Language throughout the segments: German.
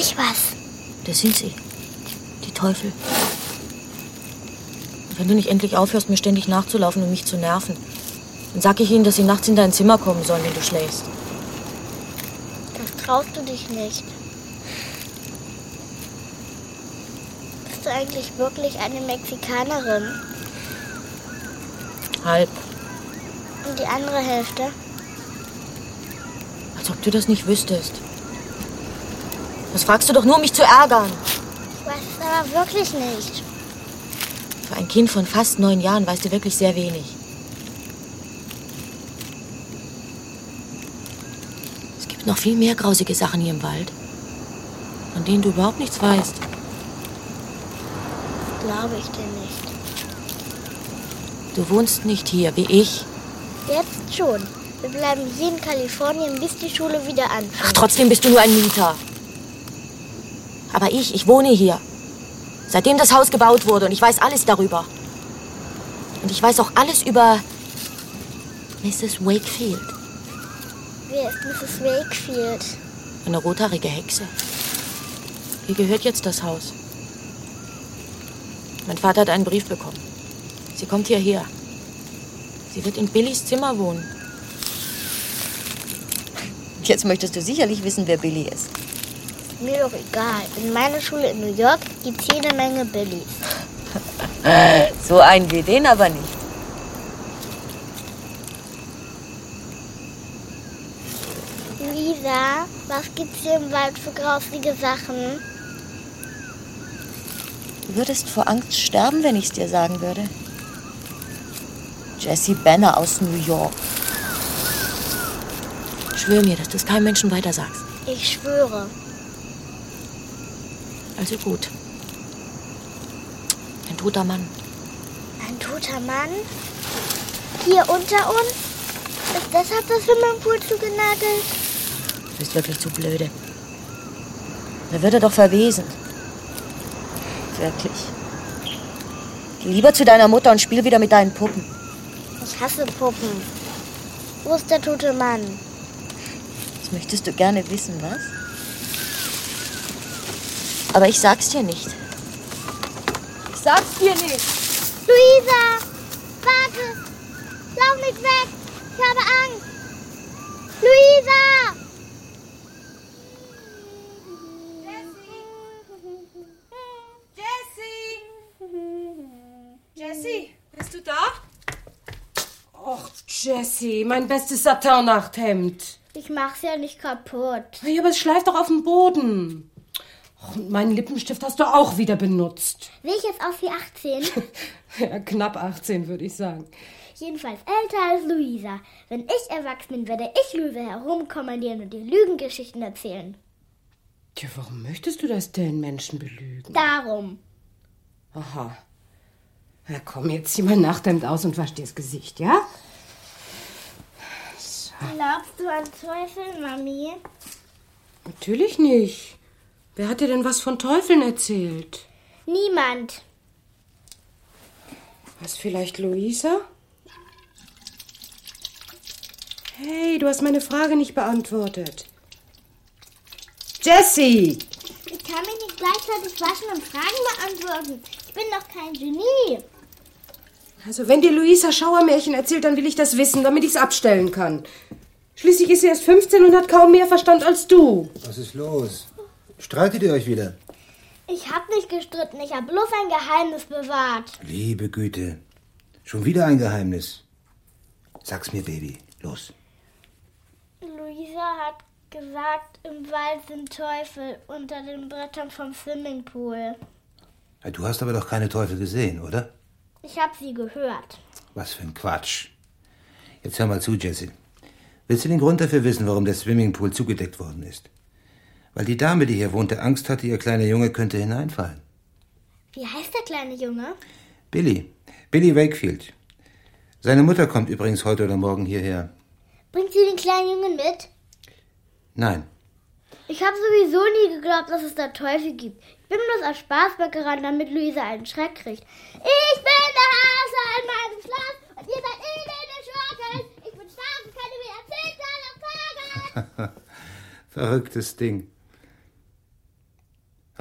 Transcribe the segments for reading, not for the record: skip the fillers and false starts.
gleich was. Das sind sie. Die Teufel. Und wenn du nicht endlich aufhörst, mir ständig nachzulaufen und mich zu nerven, dann sag ich ihnen, dass sie nachts in dein Zimmer kommen sollen, wenn du schläfst. Das traust du dich nicht. Bist du eigentlich wirklich eine Mexikanerin? Halb. Und die andere Hälfte? Als ob du das nicht wüsstest. Das fragst du doch nur, um mich zu ärgern. Ich weiß es aber wirklich nicht. Für ein Kind von fast 9 Jahren weißt du wirklich sehr wenig. Es gibt noch viel mehr grausige Sachen hier im Wald, von denen du überhaupt nichts weißt. Glaube ich dir nicht. Du wohnst nicht hier, wie ich. Jetzt schon. Wir bleiben hier in Kalifornien, bis die Schule wieder anfängt. Ach, trotzdem bist du nur ein Mieter. Aber ich wohne hier. Seitdem das Haus gebaut wurde und ich weiß alles darüber. Und ich weiß auch alles über Mrs. Wakefield. Wer ist Mrs. Wakefield? Eine rothaarige Hexe. Ihr gehört jetzt das Haus. Mein Vater hat einen Brief bekommen. Sie kommt hierher. Sie wird in Billys Zimmer wohnen. Jetzt möchtest du sicherlich wissen, wer Billy ist. Ist mir doch egal. In meiner Schule in New York gibt's jede Menge Billys. So einen wie den aber nicht. Luisa, was gibt's hier im Wald für grausige Sachen? Du würdest vor Angst sterben, wenn ich es dir sagen würde. Jessie Banner aus New York. Schwör mir, dass du es keinem Menschen weiter sagst. Ich schwöre. Also gut. Ein toter Mann. Ein toter Mann? Hier unter uns? Ist deshalb das Swimmingpool zugenagelt? Du bist wirklich zu blöde. Da wird er doch verwesen. Wirklich. Geh lieber zu deiner Mutter und spiel wieder mit deinen Puppen. Ich hasse Puppen. Wo ist der tote Mann? Das möchtest du gerne wissen, was? Aber ich sag's dir nicht. Ich sag's dir nicht. Luisa! Warte! Lauf nicht weg! Ich habe Angst! Luisa! Jessie, bist du da? Och, Jessie, mein bestes Satin-Nachthemd. Ich mach's ja nicht kaputt. Ja, aber es schleift doch auf dem Boden. Och, und meinen Lippenstift hast du auch wieder benutzt. Sehe ich jetzt aus wie 18? Ja, knapp 18, würde ich sagen. Jedenfalls älter als Luisa. Wenn ich erwachsen bin, werde ich Luisa herumkommandieren und dir Lügengeschichten erzählen. Tja, warum möchtest du das denn, Menschen belügen? Darum. Aha. Na komm, jetzt zieh mein Nachthemd aus und wasch dir das Gesicht, ja? So. Glaubst du an Teufel, Mami? Natürlich nicht. Wer hat dir denn was von Teufeln erzählt? Niemand. Was, vielleicht Luisa? Hey, du hast meine Frage nicht beantwortet. Jessie! Ich kann mich nicht gleichzeitig waschen und Fragen beantworten. Ich bin doch kein Genie. Also wenn dir Luisa Schauermärchen erzählt, dann will ich das wissen, damit ich es abstellen kann. Schließlich ist sie erst 15 und hat kaum mehr Verstand als du. Was ist los? Streitet ihr euch wieder? Ich hab nicht gestritten. Ich hab bloß ein Geheimnis bewahrt. Liebe Güte. Schon wieder ein Geheimnis. Sag's mir, Baby. Los. Luisa hat gesagt, im Wald sind Teufel unter den Brettern vom Swimmingpool. Ja, du hast aber doch keine Teufel gesehen, oder? Ich hab sie gehört. Was für ein Quatsch. Jetzt hör mal zu, Jessie. Willst du den Grund dafür wissen, warum der Swimmingpool zugedeckt worden ist? Weil die Dame, die hier wohnte, Angst hatte, ihr kleiner Junge könnte hineinfallen. Wie heißt der kleine Junge? Billy. Billy Wakefield. Seine Mutter kommt übrigens heute oder morgen hierher. Bringt sie den kleinen Jungen mit? Nein. Ich habe sowieso nie geglaubt, dass es da Teufel gibt. Ich bin bloß aus Spaß weggerannt, damit Luisa einen Schreck kriegt. Ich bin der Hase in meinem Schloss und ihr seid elende Schurken. Ich bin stark und kann mir erzählen, auf Tagen. Verrücktes Ding.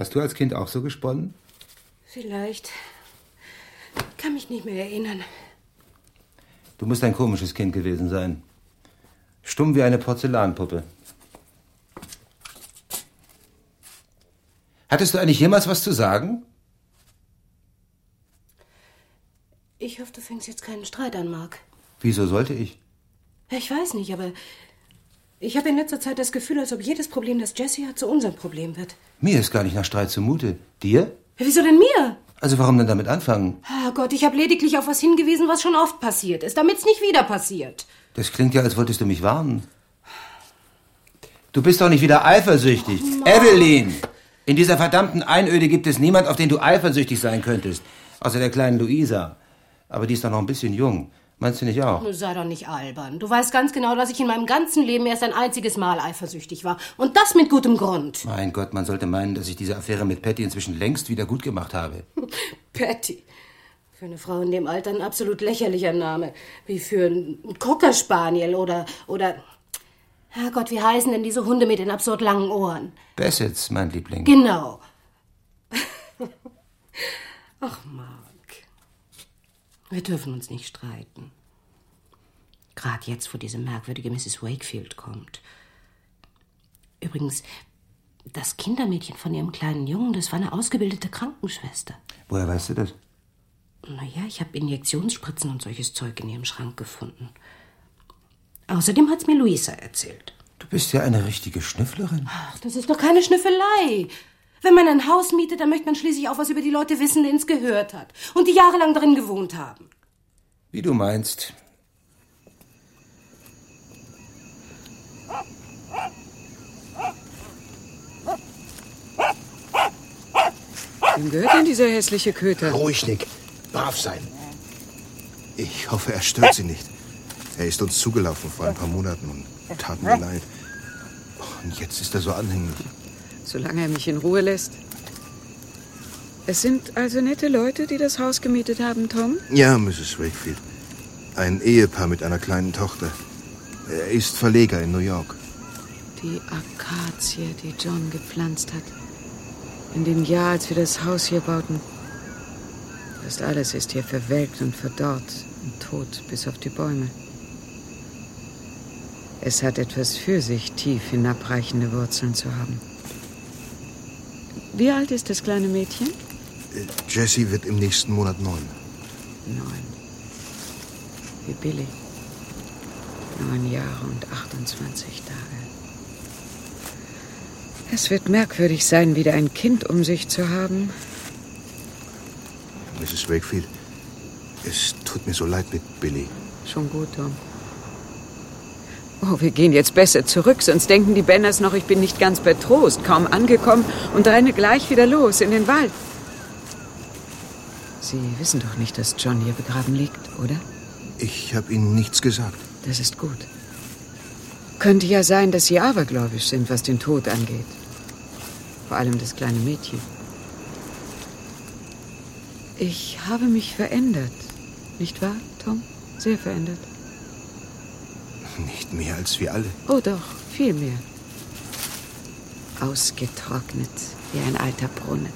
Hast du als Kind auch so gesponnen? Vielleicht. Kann mich nicht mehr erinnern. Du musst ein komisches Kind gewesen sein. Stumm wie eine Porzellanpuppe. Hattest du eigentlich jemals was zu sagen? Ich hoffe, du fängst jetzt keinen Streit an, Mark. Wieso sollte ich? Ja, ich weiß nicht, aber ich habe in letzter Zeit das Gefühl, als ob jedes Problem, das Jessie hat, zu unserem Problem wird. Mir ist gar nicht nach Streit zumute. Dir? Ja, wieso denn mir? Also warum denn damit anfangen? Oh Gott, ich habe lediglich auf was hingewiesen, was schon oft passiert ist, damit es nicht wieder passiert. Das klingt ja, als wolltest du mich warnen. Du bist doch nicht wieder eifersüchtig. Evelyn! In dieser verdammten Einöde gibt es niemand, auf den du eifersüchtig sein könntest. Außer der kleinen Luisa. Aber die ist doch noch ein bisschen jung. Meinst du nicht auch? Du sei doch nicht albern. Du weißt ganz genau, dass ich in meinem ganzen Leben erst ein einziges Mal eifersüchtig war. Und das mit gutem Grund. Mein Gott, man sollte meinen, dass ich diese Affäre mit Patty inzwischen längst wieder gut gemacht habe. Patty. Für eine Frau in dem Alter ein absolut lächerlicher Name. Wie für einen Cocker Spaniel oder... Herrgott, wie heißen denn diese Hunde mit den absurd langen Ohren? Bassets, mein Liebling. Genau. Ach, Mark. Wir dürfen uns nicht streiten. Gerade jetzt, wo diese merkwürdige Mrs. Wakefield kommt. Übrigens, das Kindermädchen von ihrem kleinen Jungen, das war eine ausgebildete Krankenschwester. Woher weißt du das? Naja, ich habe Injektionsspritzen und solches Zeug in ihrem Schrank gefunden. Außerdem hat's mir Luisa erzählt. Du bist ja eine richtige Schnüfflerin. Ach, das ist doch keine Schnüffelei. Wenn man ein Haus mietet, dann möchte man schließlich auch was über die Leute wissen, denen es gehört hat. Und die jahrelang darin gewohnt haben. Wie du meinst. Wem gehört denn dieser hässliche Köter? Ruhig, Nick. Brav sein. Ich hoffe, er stört Sie nicht. Er ist uns zugelaufen vor ein paar Monaten und tat mir leid. Und jetzt ist er so anhänglich. Solange er mich in Ruhe lässt. Es sind also nette Leute, die das Haus gemietet haben, Tom? Ja, Mrs. Wakefield. Ein Ehepaar mit einer kleinen Tochter. Er ist Verleger in New York. Die Akazie, die John gepflanzt hat. In dem Jahr, als wir das Haus hier bauten. Fast alles ist hier verwelkt und verdorrt und tot, bis auf die Bäume. Es hat etwas für sich, tief hinabreichende Wurzeln zu haben. Wie alt ist das kleine Mädchen? Jessie wird im nächsten Monat 9. 9. Wie Billy. 9 Jahre und 28 Tage. Es wird merkwürdig sein, wieder ein Kind um sich zu haben. Mrs. Wakefield, es tut mir so leid mit Billy. Schon gut, Tom. Oh, wir gehen jetzt besser zurück, sonst denken die Benners noch, ich bin nicht ganz bei Trost, kaum angekommen und renne gleich wieder los in den Wald. Sie wissen doch nicht, dass John hier begraben liegt, oder? Ich habe Ihnen nichts gesagt. Das ist gut. Könnte ja sein, dass Sie abergläubisch sind, was den Tod angeht. Vor allem das kleine Mädchen. Ich habe mich verändert. Nicht wahr, Tom? Sehr verändert. Nicht mehr als wir alle. Oh doch, viel mehr. Ausgetrocknet, wie ein alter Brunnen.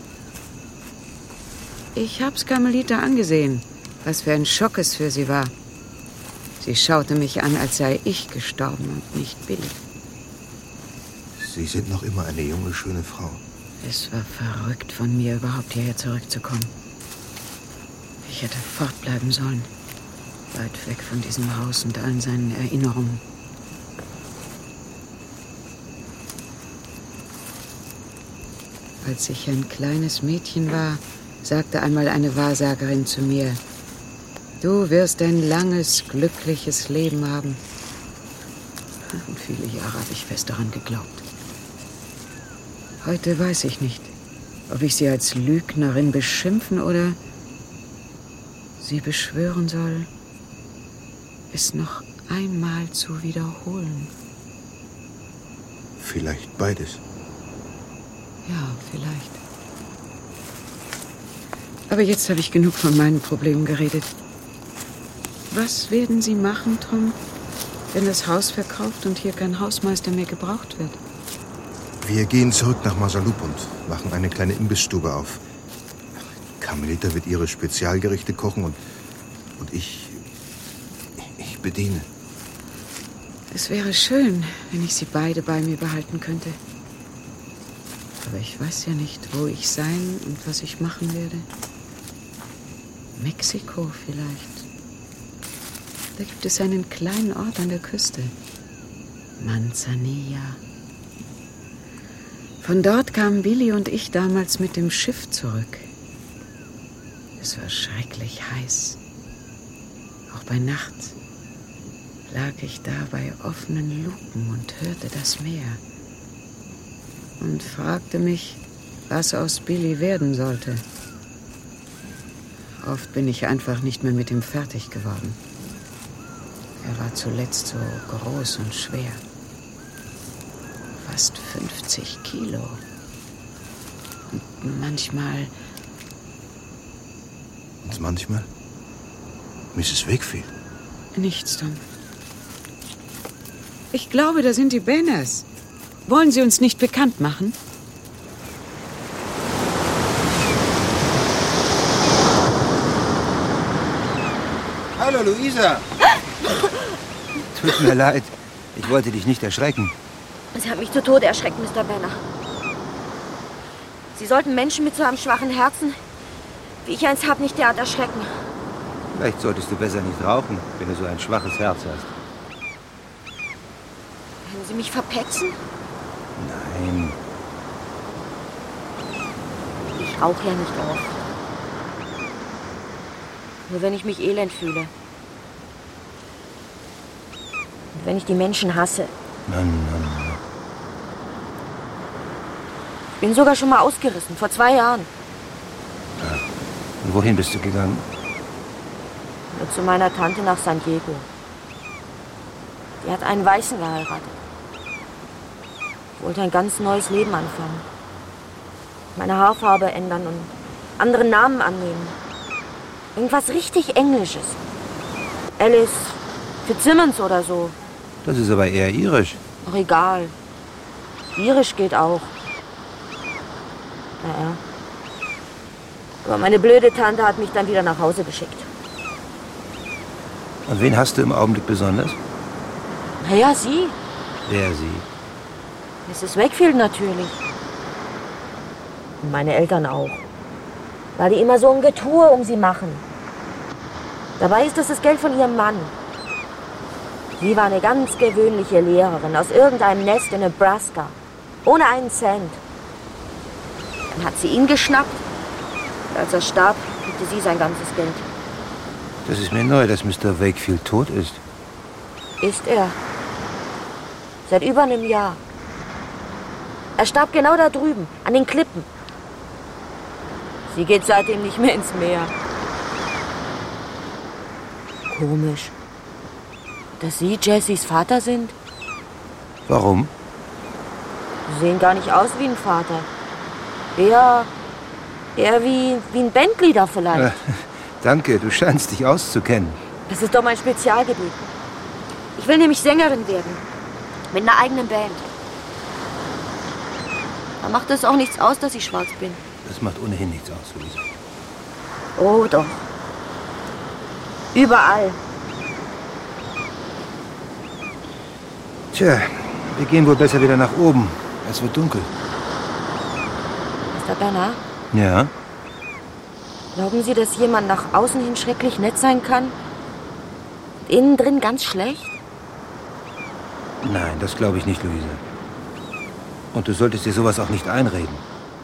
Ich hab's Carmelita angesehen, was für ein Schock es für sie war. Sie schaute mich an, als sei ich gestorben und nicht Billy. Sie sind noch immer eine junge, schöne Frau. Es war verrückt von mir, überhaupt hierher zurückzukommen. Ich hätte fortbleiben sollen. Weit weg von diesem Haus und allen seinen Erinnerungen. Als ich ein kleines Mädchen war, sagte einmal eine Wahrsagerin zu mir: Du wirst ein langes, glückliches Leben haben. Und viele Jahre habe ich fest daran geglaubt. Heute weiß ich nicht, ob ich sie als Lügnerin beschimpfen oder sie beschwören soll, es noch einmal zu wiederholen. Vielleicht beides. Ja, vielleicht. Aber jetzt habe ich genug von meinen Problemen geredet. Was werden Sie machen, Tom, wenn das Haus verkauft und hier kein Hausmeister mehr gebraucht wird? Wir gehen zurück nach Masalup und machen eine kleine Imbissstube auf. Carmelita wird ihre Spezialgerichte kochen und ich bediene. Es wäre schön, wenn ich sie beide bei mir behalten könnte. Aber ich weiß ja nicht, wo ich sein und was ich machen werde. Mexiko vielleicht. Da gibt es einen kleinen Ort an der Küste. Manzanilla. Von dort kamen Billy und ich damals mit dem Schiff zurück. Es war schrecklich heiß. Auch bei Nacht lag ich da bei offenen Luken und hörte das Meer. Und fragte mich, was aus Billy werden sollte. Oft bin ich einfach nicht mehr mit ihm fertig geworden. Er war zuletzt so groß und schwer. Fast 50 Kilo. Und manchmal... Und manchmal? Mrs. Wakefield? Nichts, Tom. Ich glaube, da sind die Banners. Wollen Sie uns nicht bekannt machen? Hallo, Luisa. Tut mir leid. Ich wollte dich nicht erschrecken. Sie haben mich zu Tode erschreckt, Mr. Banner. Sie sollten Menschen mit so einem schwachen Herzen, wie ich eins habe, nicht derart erschrecken. Vielleicht solltest du besser nicht rauchen, wenn du so ein schwaches Herz hast. Können Sie mich verpetzen? Nein. Ich rauche ja nicht oft. Nur wenn ich mich elend fühle. Und wenn ich die Menschen hasse. Nein. Ich bin sogar schon mal ausgerissen, vor 2 Jahren. Ja. Und wohin bist du gegangen? Nur zu meiner Tante nach San Diego. Die hat einen Weißen geheiratet. Ich wollte ein ganz neues Leben anfangen. Meine Haarfarbe ändern und anderen Namen annehmen. Irgendwas richtig Englisches. Alice Fitzsimmons oder so. Das ist aber eher irisch. Ach, egal. Irisch geht auch. Naja. Aber meine blöde Tante hat mich dann wieder nach Hause geschickt. Und wen hast du im Augenblick besonders? Naja, sie. Wer sie? Mrs. Wakefield natürlich. Und meine Eltern auch. Weil die immer so ein Getue um sie machen. Dabei ist das Geld von ihrem Mann. Sie war eine ganz gewöhnliche Lehrerin aus irgendeinem Nest in Nebraska. Ohne einen Cent. Dann hat sie ihn geschnappt. Und als er starb, kriegte sie sein ganzes Geld. Das ist mir neu, dass Mr. Wakefield tot ist. Ist er. Seit über einem Jahr. Er starb genau da drüben, an den Klippen. Sie geht seitdem nicht mehr ins Meer. Komisch. Dass Sie Jessys Vater sind? Warum? Sie sehen gar nicht aus wie ein Vater. Eher wie ein Bandleader vielleicht. Danke, du scheinst dich auszukennen. Das ist doch mein Spezialgebiet. Ich will nämlich Sängerin werden. Mit einer eigenen Band. Da macht es auch nichts aus, dass ich schwarz bin. Das macht ohnehin nichts aus, Luisa. Oh doch. Überall. Tja, wir gehen wohl besser wieder nach oben. Es wird dunkel. Mr. Banner, Ja? glauben Sie, dass jemand nach außen hin schrecklich nett sein kann? Und innen drin ganz schlecht? Nein, das glaube ich nicht, Luisa. Und du solltest dir sowas auch nicht einreden.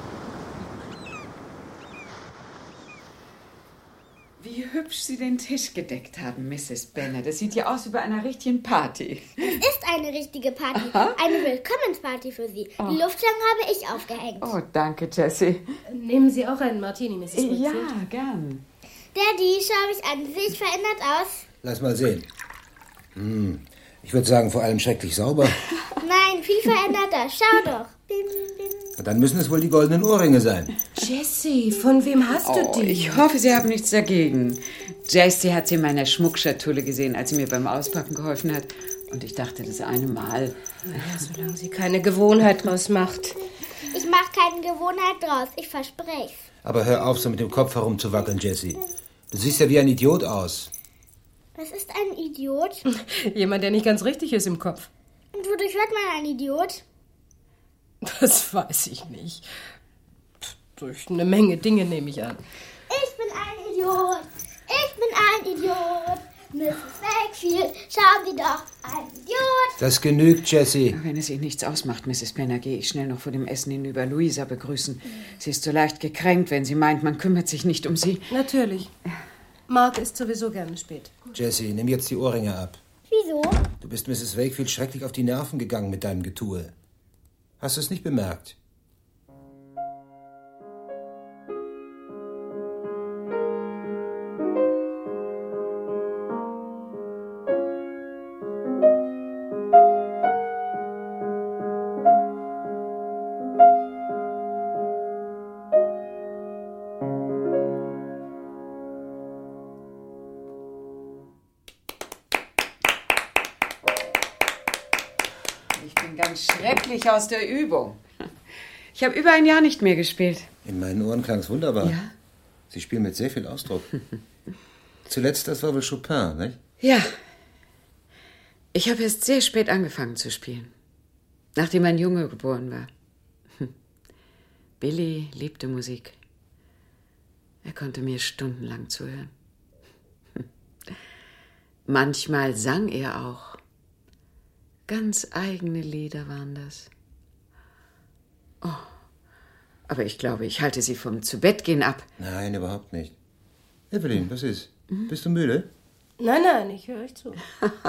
Wie hübsch Sie den Tisch gedeckt haben, Mrs. Banner. Das sieht ja aus wie bei einer richtigen Party. Es ist eine richtige Party. Aha. Eine Willkommensparty für Sie. Die Luftschlangen habe ich aufgehängt. Oh, danke, Jessie. Nehmen Sie auch einen Martini, Mrs. Wakefield? Ja, gern. Daddy, schau mich an. Sehe ich verändert aus? Lass mal sehen. Ich würde sagen, vor allem schrecklich sauber. Nein, viel veränderter. Schau doch. Bim, bim. Und dann müssen es wohl die goldenen Ohrringe sein. Jessie, von wem hast du die? Ich hoffe, Sie haben nichts dagegen. Jessie hat sie in meiner Schmuckschatulle gesehen, als sie mir beim Auspacken geholfen hat. Und ich dachte, das eine Mal... Naja, solange sie keine Gewohnheit draus macht. Ich mache keine Gewohnheit draus, ich verspreche es. Aber hör auf, so mit dem Kopf herumzuwackeln, Jessie. Du siehst ja wie ein Idiot aus. Was ist ein Idiot? Jemand, der nicht ganz richtig ist im Kopf. Und wodurch wird man ein Idiot? Das weiß ich nicht. Durch eine Menge Dinge nehme ich an. Ich bin ein Idiot. Ich bin ein Idiot. Mrs. Wakefield, schauen Sie doch, ein Idiot. Das genügt, Jessie. Wenn es Ihnen nichts ausmacht, Mrs. Benner, gehe ich schnell noch vor dem Essen hinüber Luisa begrüßen. Sie ist so leicht gekränkt, wenn sie meint, man kümmert sich nicht um sie. Natürlich. Mark ist sowieso gerne spät. Jessie, nimm jetzt die Ohrringe ab. Wieso? Du bist Mrs. Wakefield schrecklich auf die Nerven gegangen mit deinem Getue. Hast du es nicht bemerkt? Schrecklich aus der Übung. Ich habe über ein Jahr nicht mehr gespielt. In meinen Ohren klang es wunderbar. Ja? Sie spielen mit sehr viel Ausdruck. Zuletzt, das war wohl Chopin, nicht? Ja. Ich habe erst sehr spät angefangen zu spielen. Nachdem ein Junge geboren war. Billy liebte Musik. Er konnte mir stundenlang zuhören. Manchmal sang er auch. Ganz eigene Lieder waren das. Oh, aber ich glaube, ich halte Sie vom Zubettgehen ab. Nein, überhaupt nicht. Evelyn, was ist? Bist du müde? Nein, ich höre euch zu.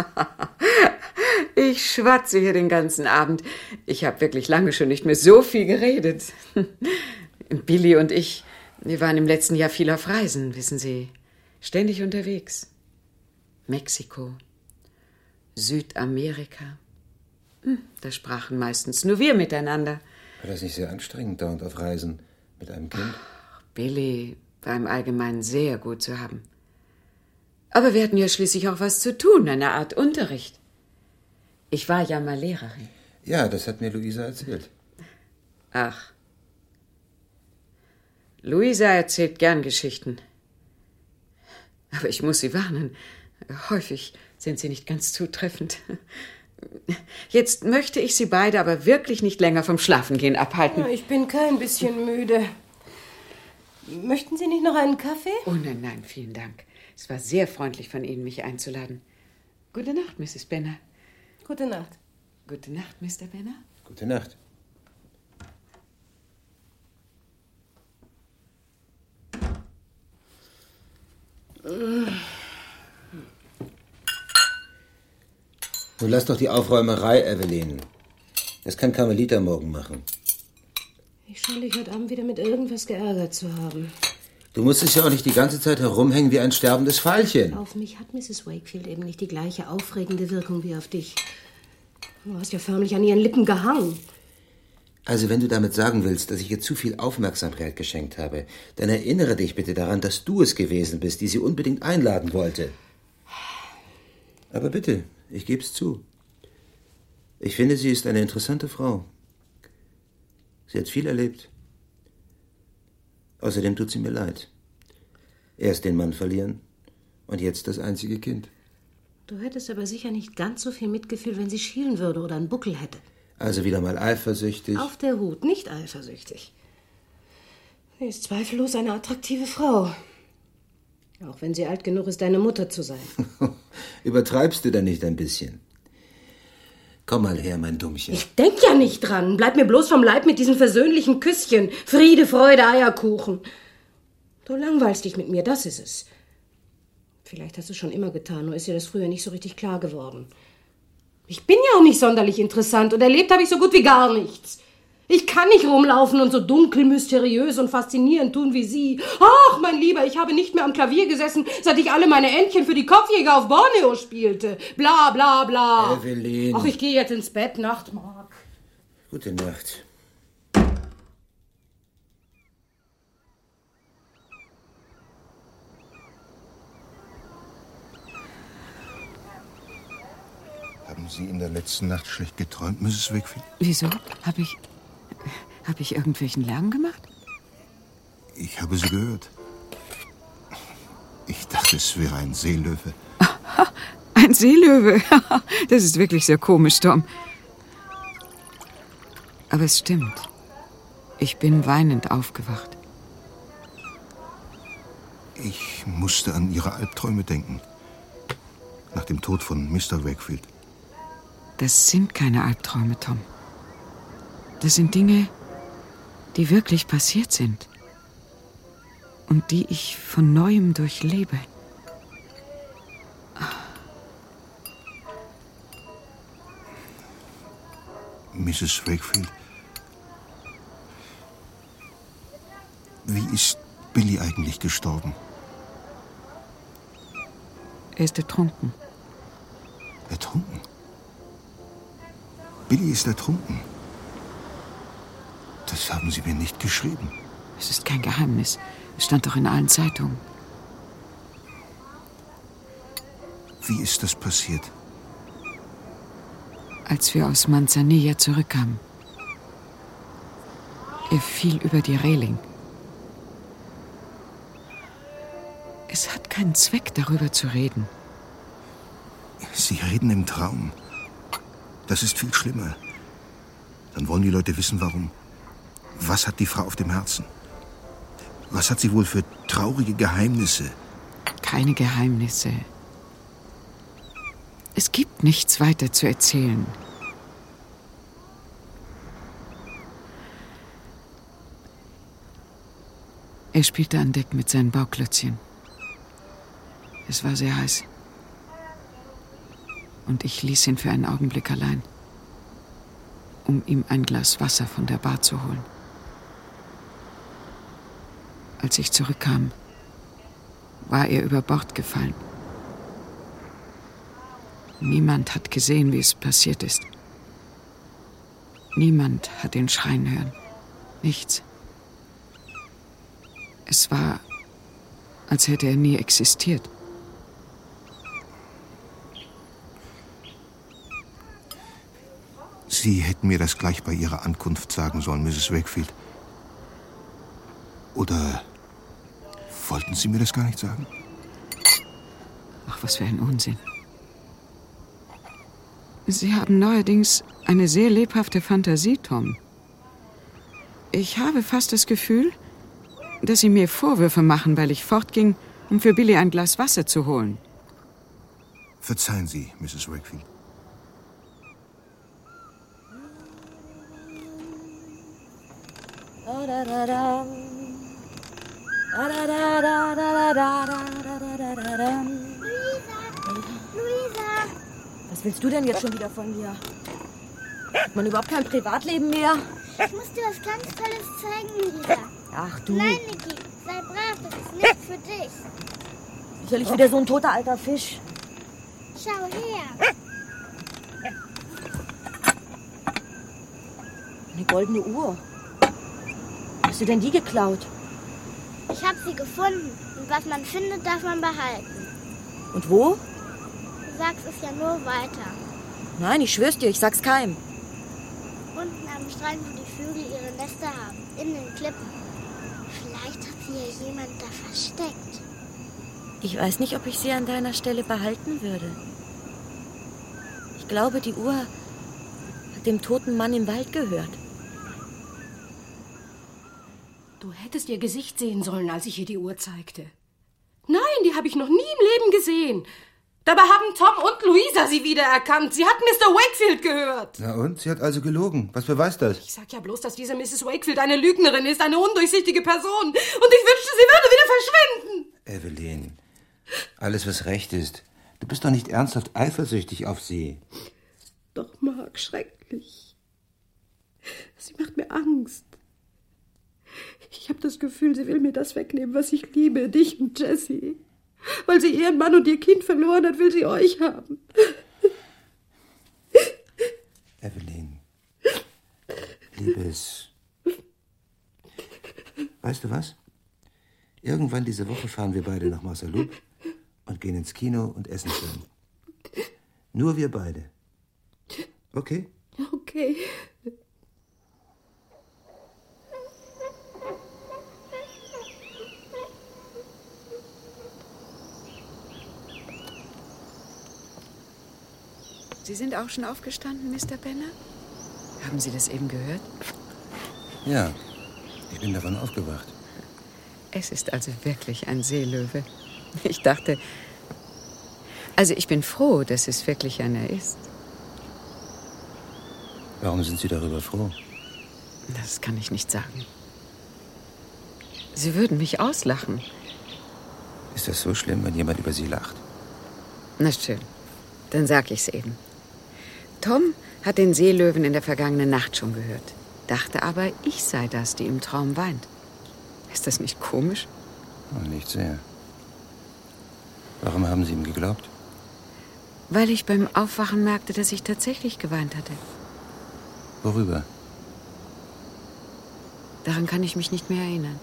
Ich schwatze hier den ganzen Abend. Ich habe wirklich lange schon nicht mehr so viel geredet. Billy und ich, wir waren im letzten Jahr viel auf Reisen, wissen Sie. Ständig unterwegs. Mexiko, Südamerika. Da sprachen meistens nur wir miteinander. War das nicht sehr anstrengend, dauernd auf Reisen mit einem Kind? Ach, Billy war im Allgemeinen sehr gut zu haben. Aber wir hatten ja schließlich auch was zu tun, eine Art Unterricht. Ich war ja mal Lehrerin. Ja, das hat mir Luisa erzählt. Ach. Luisa erzählt gern Geschichten. Aber ich muss Sie warnen. Häufig sind sie nicht ganz zutreffend. Jetzt möchte ich Sie beide aber wirklich nicht länger vom Schlafengehen abhalten. Ich bin kein bisschen müde. Möchten Sie nicht noch einen Kaffee? Oh nein, vielen Dank. Es war sehr freundlich von Ihnen, mich einzuladen. Gute Nacht, Mrs. Benner. Gute Nacht. Gute Nacht, Mr. Benner. Gute Nacht. Nun lass doch die Aufräumerei, Evelyn. Das kann Carmelita morgen machen. Ich scheine dich heute Abend wieder mit irgendwas geärgert zu haben. Du musstest ja auch nicht die ganze Zeit herumhängen wie ein sterbendes Veilchen. Auf mich hat Mrs. Wakefield eben nicht die gleiche aufregende Wirkung wie auf dich. Du hast ja förmlich an ihren Lippen gehangen. Also wenn du damit sagen willst, dass ich ihr zu viel Aufmerksamkeit geschenkt habe, dann erinnere dich bitte daran, dass du es gewesen bist, die sie unbedingt einladen wollte. Aber bitte, ich geb's zu. Ich finde, sie ist eine interessante Frau. Sie hat viel erlebt. Außerdem tut sie mir leid. Erst den Mann verlieren und jetzt das einzige Kind. Du hättest aber sicher nicht ganz so viel Mitgefühl, wenn sie schielen würde oder einen Buckel hätte. Also wieder mal eifersüchtig. Auf der Hut, nicht eifersüchtig. Sie ist zweifellos eine attraktive Frau. Auch wenn sie alt genug ist, deine Mutter zu sein. Übertreibst du da nicht ein bisschen? Komm mal her, mein Dummchen. Ich denk ja nicht dran. Bleib mir bloß vom Leib mit diesen versöhnlichen Küsschen. Friede, Freude, Eierkuchen. Du langweilst dich mit mir, das ist es. Vielleicht hast du es schon immer getan, nur ist dir das früher nicht so richtig klar geworden. Ich bin ja auch nicht sonderlich interessant und erlebt habe ich so gut wie gar nichts. Ich kann nicht rumlaufen und so dunkel, mysteriös und faszinierend tun wie Sie. Ach, mein Lieber, ich habe nicht mehr am Klavier gesessen, seit ich alle meine Entchen für die Kopfjäger auf Borneo spielte. Bla, bla, bla. Evelyn. Ach, ich gehe jetzt ins Bett. Nacht, Mark. Gute Nacht. Haben Haben Sie in der letzten Nacht schlecht geträumt, Mrs. Wakefield? Wieso? Hab ich irgendwelchen Lärm gemacht? Ich habe Sie gehört. Ich dachte, es wäre ein Seelöwe. Ein Seelöwe? Das ist wirklich sehr komisch, Tom. Aber es stimmt. Ich bin weinend aufgewacht. Ich musste an Ihre Albträume denken. Nach dem Tod von Mr. Wakefield. Das sind keine Albträume, Tom. Das sind Dinge, die wirklich passiert sind. Und die ich von Neuem durchlebe. Mrs. Wakefield, wie ist Billy eigentlich gestorben? Er ist ertrunken. Ertrunken? Billy ist ertrunken. Das haben Sie mir nicht geschrieben. Es ist kein Geheimnis. Es stand doch in allen Zeitungen. Wie ist das passiert? Als wir aus Manzanilla zurückkamen. Er fiel über die Reling. Es hat keinen Zweck, darüber zu reden. Sie reden im Traum. Das ist viel schlimmer. Dann wollen die Leute wissen, warum. Was hat die Frau auf dem Herzen? Was hat sie wohl für traurige Geheimnisse? Keine Geheimnisse. Es gibt nichts weiter zu erzählen. Er spielte an Deck mit seinen Bauklötzchen. Es war sehr heiß. Und ich ließ ihn für einen Augenblick allein, um ihm ein Glas Wasser von der Bar zu holen. Als ich zurückkam, war er über Bord gefallen. Niemand hat gesehen, wie es passiert ist. Niemand hat ihn schreien hören. Nichts. Es war, als hätte er nie existiert. Sie hätten mir das gleich bei Ihrer Ankunft sagen sollen, Mrs. Wakefield. Oder wollten Sie mir das gar nicht sagen? Ach, was für ein Unsinn. Sie haben neuerdings eine sehr lebhafte Fantasie, Tom. Ich habe fast das Gefühl, dass Sie mir Vorwürfe machen, weil ich fortging, um für Billy ein Glas Wasser zu holen. Verzeihen Sie, Mrs. Wakefield. Luisa! Was willst du denn jetzt schon wieder von mir? Hat man überhaupt kein Privatleben mehr? Ich muss dir was ganz Tolles zeigen, Luisa. Ach du. Nein, Niki, sei brav, das ist nicht für dich. Sicherlich wieder so ein toter alter Fisch. Schau her. Eine goldene Uhr. Hast du denn die geklaut? Ich habe sie gefunden. Und was man findet, darf man behalten. Und wo? Du sagst es ja nur weiter. Nein, ich schwör's dir, ich sag's keinem. Unten am Strand, wo die Vögel ihre Nester haben. In den Klippen. Vielleicht hat sie ja jemand da versteckt. Ich weiß nicht, ob ich sie an deiner Stelle behalten würde. Ich glaube, die Uhr hat dem toten Mann im Wald gehört. Du hättest ihr Gesicht sehen sollen, als ich ihr die Uhr zeigte. Nein, die habe ich noch nie im Leben gesehen. Dabei haben Tom und Luisa sie wiedererkannt. Sie hat Mr. Wakefield gehört. Na und? Sie hat also gelogen. Was beweist das? Ich sag ja bloß, dass diese Mrs. Wakefield eine Lügnerin ist, eine undurchsichtige Person. Und ich wünschte, sie würde wieder verschwinden. Evelyn, alles was recht ist. Du bist doch nicht ernsthaft eifersüchtig auf sie. Doch, Mark, schrecklich. Sie macht mir Angst. Ich habe das Gefühl, sie will mir das wegnehmen, was ich liebe, dich und Jessie. Weil sie ihren Mann und ihr Kind verloren hat, will sie euch haben. Evelyn, Liebes, weißt du was? Irgendwann diese Woche fahren wir beide nach Marsalup und gehen ins Kino und essen schön. Nur wir beide. Okay. Okay. Sie sind auch schon aufgestanden, Mr. Benner? Haben Sie das eben gehört? Ja, ich bin davon aufgewacht. Es ist also wirklich ein Seelöwe. Ich dachte... Also ich bin froh, dass es wirklich einer ist. Warum sind Sie darüber froh? Das kann ich nicht sagen. Sie würden mich auslachen. Ist das so schlimm, wenn jemand über Sie lacht? Na schön, dann sag ich's eben. Tom hat den Seelöwen in der vergangenen Nacht schon gehört. Dachte aber, ich sei das, die im Traum weint. Ist das nicht komisch? Oh, nicht sehr. Warum haben Sie ihm geglaubt? Weil ich beim Aufwachen merkte, dass ich tatsächlich geweint hatte. Worüber? Daran kann ich mich nicht mehr erinnern.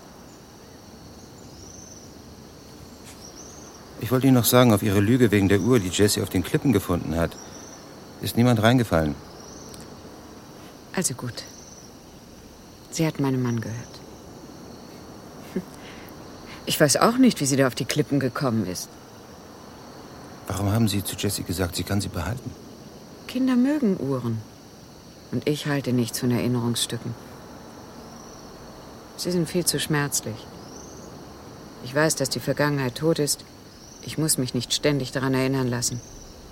Ich wollte Ihnen noch sagen, auf Ihre Lüge wegen der Uhr, die Jessie auf den Klippen gefunden hat, ist niemand reingefallen. Also gut. Sie hat meinem Mann gehört. Ich weiß auch nicht, wie sie da auf die Klippen gekommen ist. Warum haben Sie zu Jessie gesagt, sie kann sie behalten? Kinder mögen Uhren. Und ich halte nichts von Erinnerungsstücken. Sie sind viel zu schmerzlich. Ich weiß, dass die Vergangenheit tot ist. Ich muss mich nicht ständig daran erinnern lassen.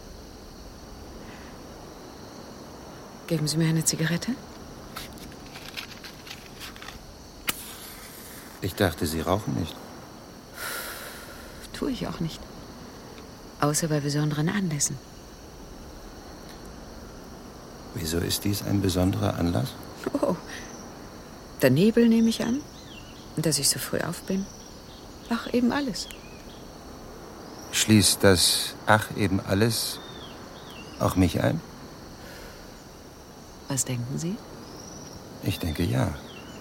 Geben Sie mir eine Zigarette? Ich dachte, Sie rauchen nicht. Tue ich auch nicht. Außer bei besonderen Anlässen. Wieso ist dies ein besonderer Anlass? Oh, der Nebel nehme ich an. Und dass ich so früh auf bin. Ach, eben alles. Schließt das Ach eben alles auch mich ein? Was denken Sie? Ich denke ja.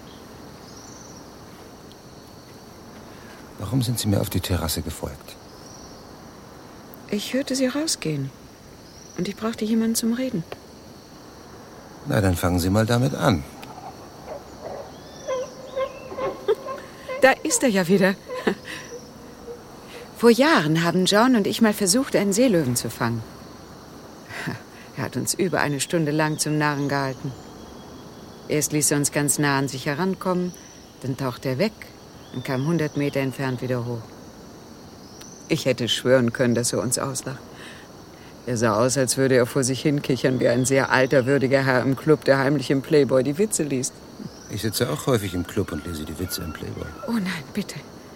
Warum sind Sie mir auf die Terrasse gefolgt? Ich hörte Sie rausgehen. Und ich brauchte jemanden zum Reden. Na, dann fangen Sie mal damit an. Da ist er ja wieder. Vor Jahren haben John und ich mal versucht, einen Seelöwen zu fangen. Er hat uns über eine Stunde lang zum Narren gehalten. Erst ließ er uns ganz nah an sich herankommen, dann tauchte er weg und kam 100 Meter entfernt wieder hoch. Ich hätte schwören können, dass er uns auslacht. Er sah aus, als würde er vor sich hinkichern wie ein sehr alter, würdiger Herr im Club, der heimlich im Playboy die Witze liest. Ich sitze auch häufig im Club und lese die Witze im Playboy. Oh nein, bitte.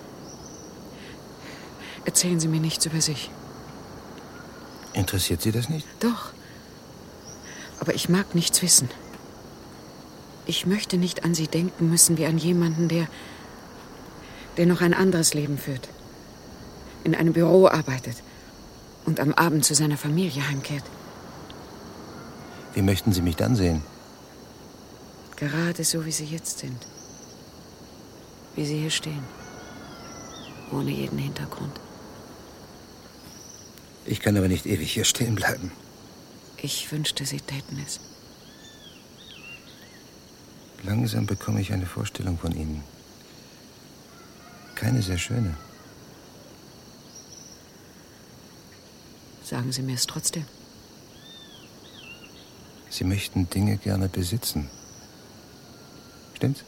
Erzählen Sie mir nichts über sich. Interessiert Sie das nicht? Doch. Aber ich mag nichts wissen. Ich möchte nicht an Sie denken müssen wie an jemanden, der noch ein anderes Leben führt. In einem Büro arbeitet und am Abend zu seiner Familie heimkehrt. Wie möchten Sie mich dann sehen? Gerade so, wie Sie jetzt sind. Wie Sie hier stehen. Ohne jeden Hintergrund. Ich kann aber nicht ewig hier stehen bleiben. Ich wünschte, Sie täten es. Langsam bekomme ich eine Vorstellung von Ihnen. Keine sehr schöne. Sagen Sie mir es trotzdem. Sie möchten Dinge gerne besitzen. Stimmt's?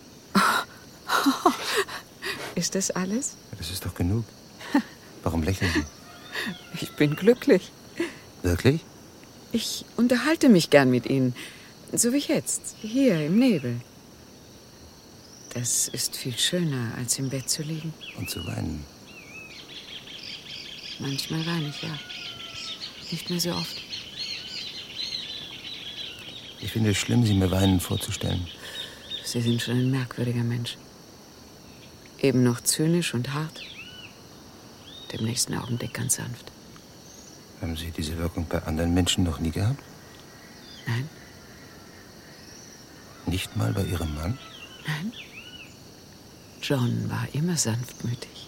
Ist das alles? Das ist doch genug. Warum lächeln Sie? Ich bin glücklich. Wirklich? Ich unterhalte mich gern mit Ihnen. So wie jetzt, hier im Nebel. Das ist viel schöner, als im Bett zu liegen. Und zu weinen. Manchmal weine ich, ja. Nicht mehr so oft. Ich finde es schlimm, Sie mir weinen vorzustellen. Sie sind schon ein merkwürdiger Mensch. Eben noch zynisch und hart. Im nächsten Augenblick ganz sanft. Haben Sie diese Wirkung bei anderen Menschen noch nie gehabt? Nein. Nicht mal bei Ihrem Mann? Nein. John war immer sanftmütig.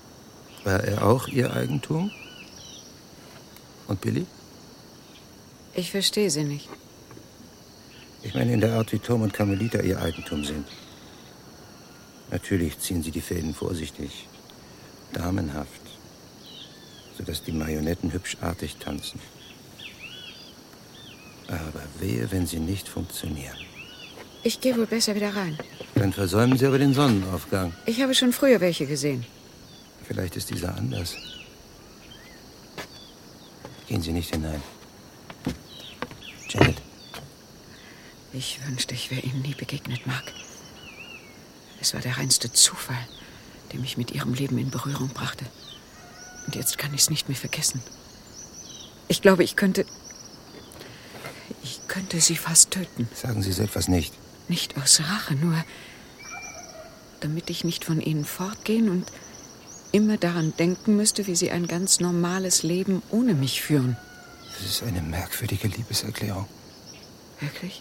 War er auch Ihr Eigentum? Und Billy? Ich verstehe Sie nicht. Ich meine in der Art, wie Tom und Carmelita ihr Eigentum sind. Natürlich ziehen sie die Fäden vorsichtig, damenhaft, sodass die Marionetten hübsch artig tanzen. Aber wehe, wenn sie nicht funktionieren. Ich gehe wohl besser wieder rein. Dann versäumen sie aber den Sonnenaufgang. Ich habe schon früher welche gesehen. Vielleicht ist dieser anders. Gehen Sie nicht hinein. Janet. Ich wünschte, ich wäre Ihnen nie begegnet, Mark. Es war der reinste Zufall, der mich mit Ihrem Leben in Berührung brachte. Und jetzt kann ich es nicht mehr vergessen. Ich glaube, ich könnte Sie fast töten. Sagen Sie so etwas nicht. Nicht aus Rache, nur damit ich nicht von Ihnen fortgehen und immer daran denken müsste, wie Sie ein ganz normales Leben ohne mich führen. Das ist eine merkwürdige Liebeserklärung. Wirklich?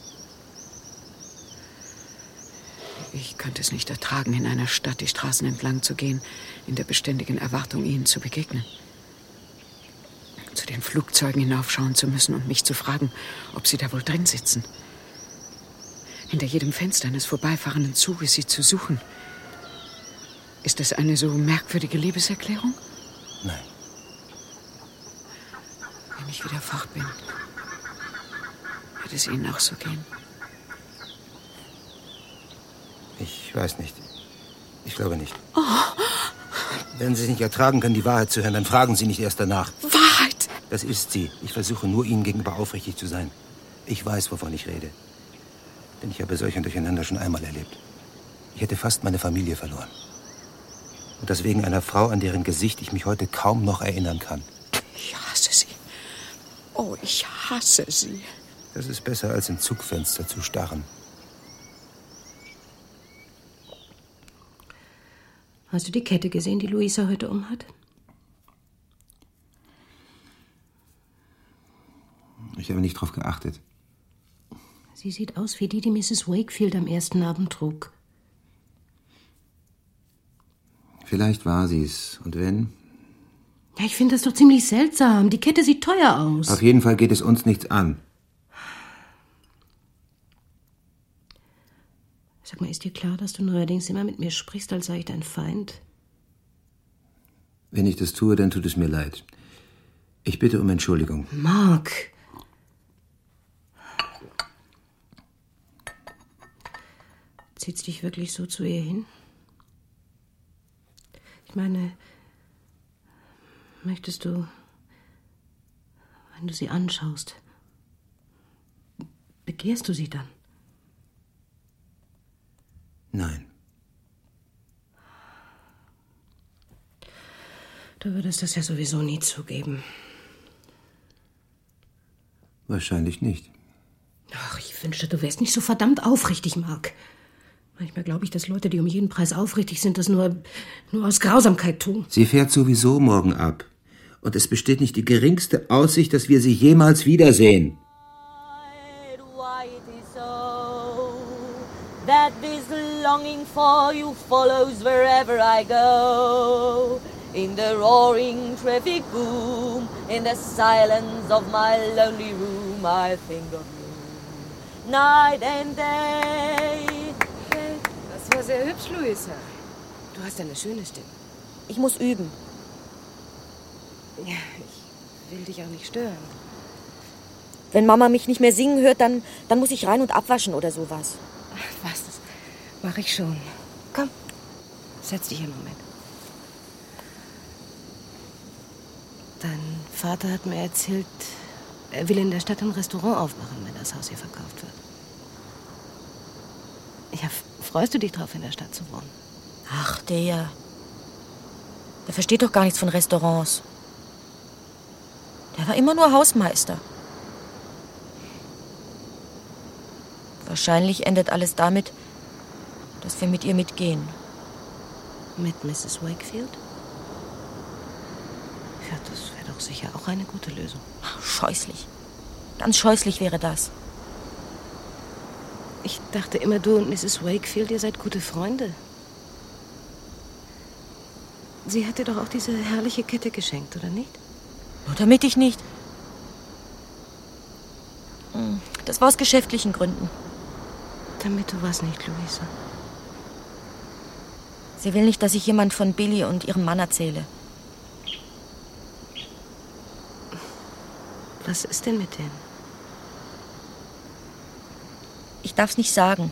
Ich könnte es nicht ertragen, in einer Stadt die Straßen entlang zu gehen, in der beständigen Erwartung, Ihnen zu begegnen. Zu den Flugzeugen hinaufschauen zu müssen und mich zu fragen, ob Sie da wohl drin sitzen. Hinter jedem Fenster eines vorbeifahrenden Zuges Sie zu suchen. Ist das eine so merkwürdige Liebeserklärung? Nein. Wenn ich wieder fort bin, wird es Ihnen auch so gehen? Ich weiß nicht. Ich glaube nicht. Oh. Wenn Sie es nicht ertragen können, die Wahrheit zu hören, dann fragen Sie nicht erst danach. Wahrheit? Das ist sie. Ich versuche nur, Ihnen gegenüber aufrichtig zu sein. Ich weiß, wovon ich rede. Denn ich habe solch ein Durcheinander schon einmal erlebt. Ich hätte fast meine Familie verloren. Und das wegen einer Frau, an deren Gesicht ich mich heute kaum noch erinnern kann. Ich hasse Sie. Oh, ich hasse Sie. Das ist besser, als im Zugfenster zu starren. Hast du die Kette gesehen, die Luisa heute umhat? Ich habe nicht drauf geachtet. Sie sieht aus wie die Mrs. Wakefield am ersten Abend trug. Vielleicht war sie es. Und wenn? Ja, ich finde das doch ziemlich seltsam. Die Kette sieht teuer aus. Auf jeden Fall geht es uns nichts an. Sag mal, ist dir klar, dass du neuerdings immer mit mir sprichst, als sei ich dein Feind? Wenn ich das tue, dann tut es mir leid. Ich bitte um Entschuldigung. Mark! Zieht's dich wirklich so zu ihr hin? Ich meine, möchtest du, wenn du sie anschaust, begehrst du sie dann? Nein. Du würdest das ja sowieso nie zugeben. Wahrscheinlich nicht. Ach, ich wünschte, du wärst nicht so verdammt aufrichtig, Mark. Manchmal glaube ich, dass Leute, die um jeden Preis aufrichtig sind, das nur aus Grausamkeit tun. Sie fährt sowieso morgen ab. Und es besteht nicht die geringste Aussicht, dass wir sie jemals wiedersehen. That this longing for you follows wherever I go. In the roaring traffic boom, in the silence of my lonely room, I think of you, night and day. Das war sehr hübsch, Luisa. Du hast eine schöne Stimme. Ich muss üben. Ja, ich will dich auch nicht stören. Wenn Mama mich nicht mehr singen hört, dann muss ich rein und abwaschen oder sowas. Ach, was, das mache ich schon. Komm, setz dich einen Moment. Dein Vater hat mir erzählt, er will in der Stadt ein Restaurant aufmachen, wenn das Haus hier verkauft wird. Ja, freust du dich drauf, in der Stadt zu wohnen? Ach, der versteht doch gar nichts von Restaurants. Der war immer nur Hausmeister. Wahrscheinlich endet alles damit, dass wir mit ihr mitgehen. Mit Mrs. Wakefield? Ja, das wäre doch sicher auch eine gute Lösung. Ach, scheußlich. Ganz scheußlich wäre das. Ich dachte immer, du und Mrs. Wakefield, ihr seid gute Freunde. Sie hat dir doch auch diese herrliche Kette geschenkt, oder nicht? Nur damit ich nicht... Das war aus geschäftlichen Gründen. Damit du was nicht, Luisa. Sie will nicht, dass ich jemand von Billy und ihrem Mann erzähle. Was ist denn mit denen? Ich darf's nicht sagen.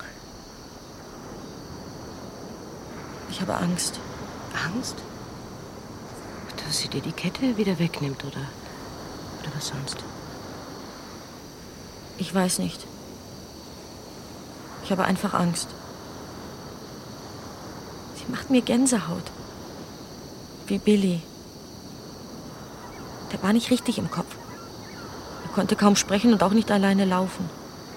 Ich habe Angst. Angst? Dass sie dir die Kette wieder wegnimmt, oder was sonst? Ich weiß nicht. Ich habe einfach Angst. Sie macht mir Gänsehaut. Wie Billy. Der war nicht richtig im Kopf. Er konnte kaum sprechen und auch nicht alleine laufen.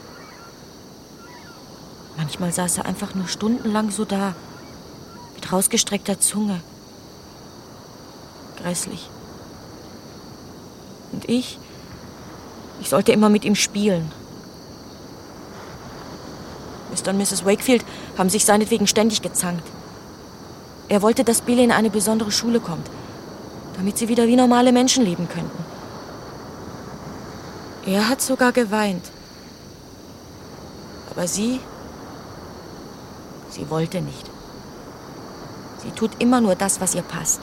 Manchmal saß er einfach nur stundenlang so da, mit rausgestreckter Zunge. Grässlich. Und ich sollte immer mit ihm spielen. Mr. und Mrs. Wakefield haben sich seinetwegen ständig gezankt. Er wollte, dass Billy in eine besondere Schule kommt, damit sie wieder wie normale Menschen leben könnten. Er hat sogar geweint. Aber sie wollte nicht. Sie tut immer nur das, was ihr passt.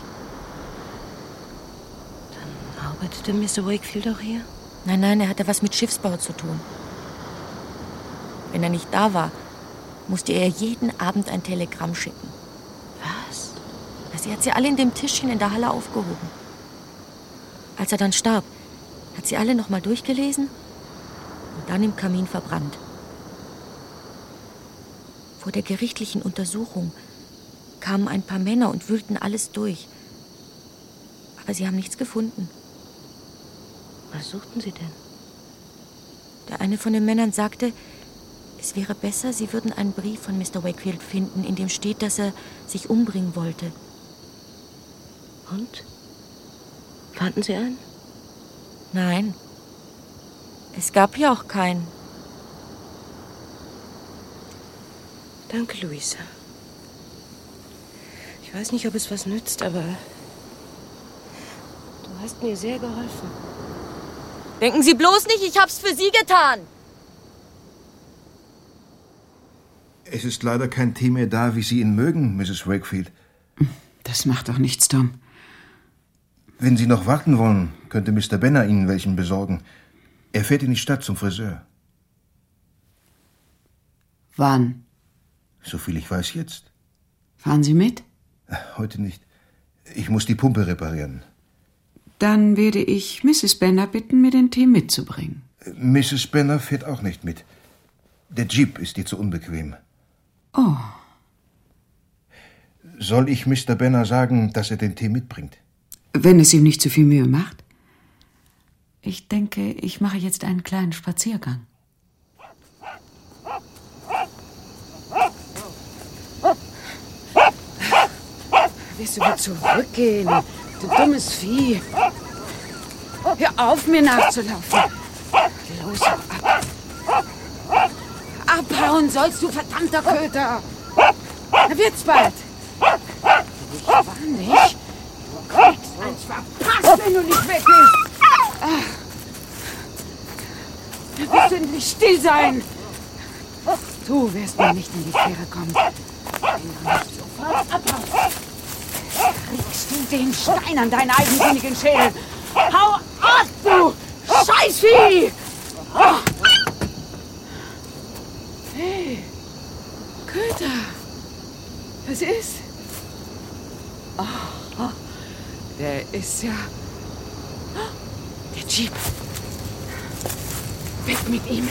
Dann arbeitete Mr. Wakefield auch hier? Nein, er hatte was mit Schiffsbau zu tun. Wenn er nicht da war, musste er jeden Abend ein Telegramm schicken. Was? Sie hat sie alle in dem Tischchen in der Halle aufgehoben. Als er dann starb, hat sie alle noch mal durchgelesen und dann im Kamin verbrannt. Vor der gerichtlichen Untersuchung kamen ein paar Männer und wühlten alles durch. Aber sie haben nichts gefunden. Was suchten sie denn? Der eine von den Männern sagte, es wäre besser, sie würden einen Brief von Mr. Wakefield finden, in dem steht, dass er sich umbringen wollte. Und? Fanden Sie einen? Nein. Es gab ja auch keinen. Danke, Luisa. Ich weiß nicht, ob es was nützt, aber du hast mir sehr geholfen. Denken Sie bloß nicht, ich hab's für Sie getan. Es ist leider kein Tee mehr da, wie Sie ihn mögen, Mrs. Wakefield. Das macht doch nichts, Tom. Wenn Sie noch warten wollen, könnte Mr. Benner Ihnen welchen besorgen. Er fährt in die Stadt zum Friseur. Wann? Soviel ich weiß, jetzt. Fahren Sie mit? Heute nicht. Ich muss die Pumpe reparieren. Dann werde ich Mrs. Benner bitten, mir den Tee mitzubringen. Mrs. Benner fährt auch nicht mit. Der Jeep ist ihr zu unbequem. Oh. Soll ich Mr. Benner sagen, dass er den Tee mitbringt? Wenn es ihm nicht zu viel Mühe macht. Ich denke, ich mache jetzt einen kleinen Spaziergang. Willst du wieder zurückgehen, du dummes Vieh? Hör auf, mir nachzulaufen. Los, hau ab. Abhauen sollst du, verdammter Köter. Da wird's bald. Ich warn dich. Du kriegst eins verpasst, wenn du nicht weg bist. Da wirst du endlich still sein. Du wirst mir nicht in die Quere kommen. Wenn du nicht sofort abhaust, kriegst du den Stein an deinen eigensinnigen Schädel. Hau ab, du Scheißvieh! Oh. Hey, Köter, was ist? Oh, der ist ja... Der Jeep. Weg mit ihm.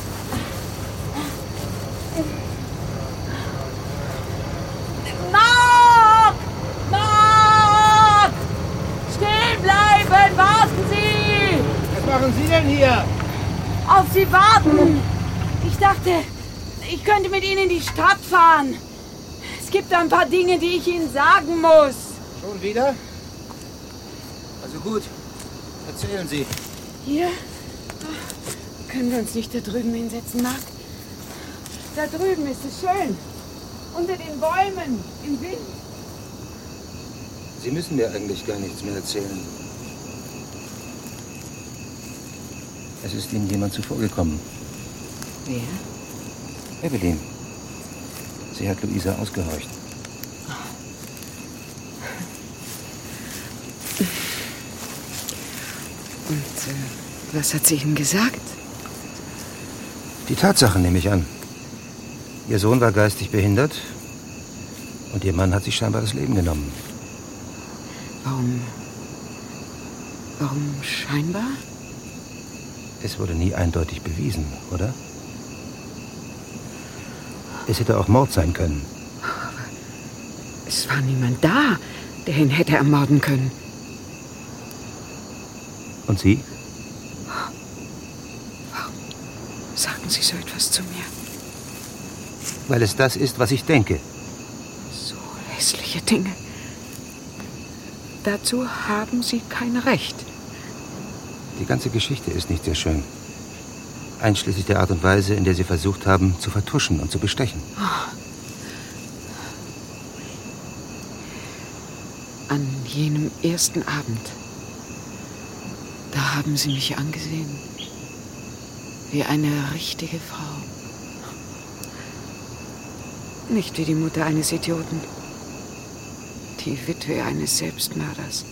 Mark! Mark! Stehen bleiben! Warten Sie! Was machen Sie denn hier? Auf Sie warten! Ich dachte, ich könnte mit Ihnen in die Stadt fahren. Es gibt ein paar Dinge, die ich Ihnen sagen muss. Schon wieder? Also gut, erzählen Sie. Hier? Können wir uns nicht da drüben hinsetzen, Mark? Da drüben ist es schön. Unter den Bäumen, im Wind. Sie müssen mir eigentlich gar nichts mehr erzählen. Es ist Ihnen jemand zuvorgekommen. Wer? Evelyn. Sie hat Luisa ausgehorcht. Und was hat sie Ihnen gesagt? Die Tatsachen nehme ich an. Ihr Sohn war geistig behindert und Ihr Mann hat sich scheinbar das Leben genommen. Warum scheinbar? Es wurde nie eindeutig bewiesen, oder? Es hätte auch Mord sein können. Aber es war niemand da, der ihn hätte ermorden können. Und Sie? Warum sagen Sie so etwas zu mir? Weil es das ist, was ich denke. So hässliche Dinge. Dazu haben Sie kein Recht. Die ganze Geschichte ist nicht sehr schön. Einschließlich der Art und Weise, in der Sie versucht haben, zu vertuschen und zu bestechen. An jenem ersten Abend, da haben Sie mich angesehen. Wie eine richtige Frau. Nicht wie die Mutter eines Idioten. Die Witwe eines Selbstmörders.